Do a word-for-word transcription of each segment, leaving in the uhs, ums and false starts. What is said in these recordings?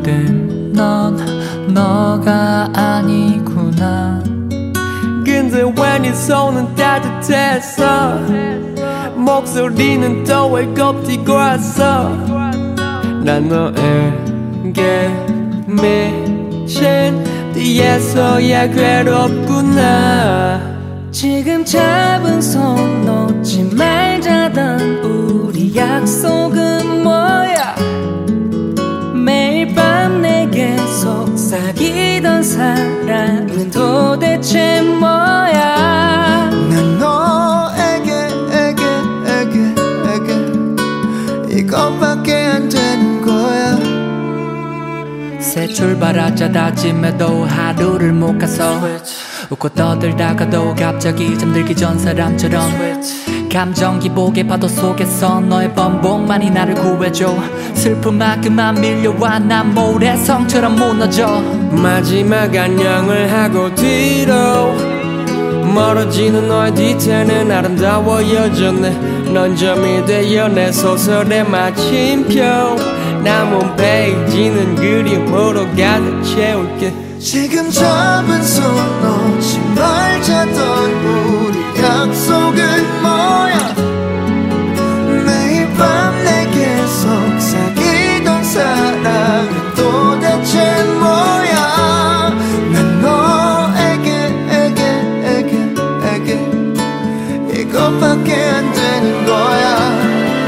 지금 넌 너가 아니구나. 근데 왜 네 손은 따뜻했어? 목소리는 또 왜 껍디고 왔어? 난 너에게 미친 뒤에서야 괴롭구나. 지금 잡은 손 놓지 말자던 우리 약속은 뭐야? 매일 밤 내게 속삭이던 사랑은 도대체 뭐야? 난 너에게 에게 에게 에게 이것밖에 안 되는 거야. 새 출발하자 다짐해도 하루를 못 가서 웃고 떠들다가도 갑자기 잠들기 전 사람처럼 감정 기복의 파도 속에서 너의 번복만이 나를 구해줘. 슬픔만큼만 밀려와 난 모래성처럼 무너져. 마지막 안녕을 하고 뒤로 멀어지는 너의 뒤태는 아름다워 여전해. 넌 점이 되어 내 소설의 마침표. 남은 페이지는 그림으로 가득 채울게. 지금 잡은 손 놓지 말자던 우리 약속은 뭐야? 매일 밤 내게 속삭이던 사랑은 도대체 뭐야? 난 너에게 에게 에게 에게 이것밖에 안 되는 거야.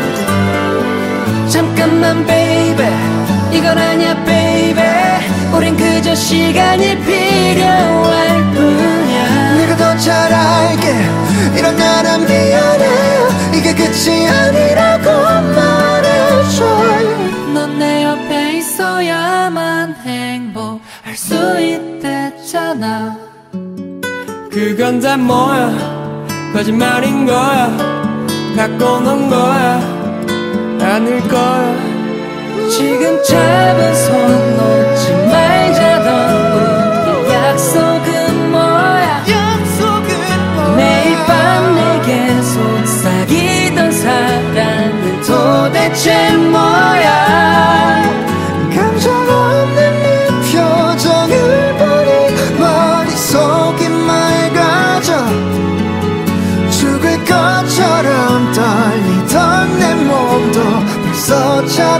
잠깐만 baby 이건 아니야 baby. 우린 그저 시간이 필요할 뿐이야. 내가 더 잘 알게 이런 나란 미안해. 이게 끝이 아니라고 말해줘. 넌 내 옆에 있어야만 행복할 수 있댔잖아. 그건 다 뭐야? 거짓말인 거야? 갖고 논 거야? 아닐 거야. 지금 잡은 손 놓지 말자던 우리 약속은 뭐야? 약속은 뭐야? 매일 밤 내게 속삭이던 사랑은 도대체 뭐야? 감정 없는 네 표정을 보니 머릿속이 맑아져. 죽을 것처럼 떨리던 내 몸도 벌써 차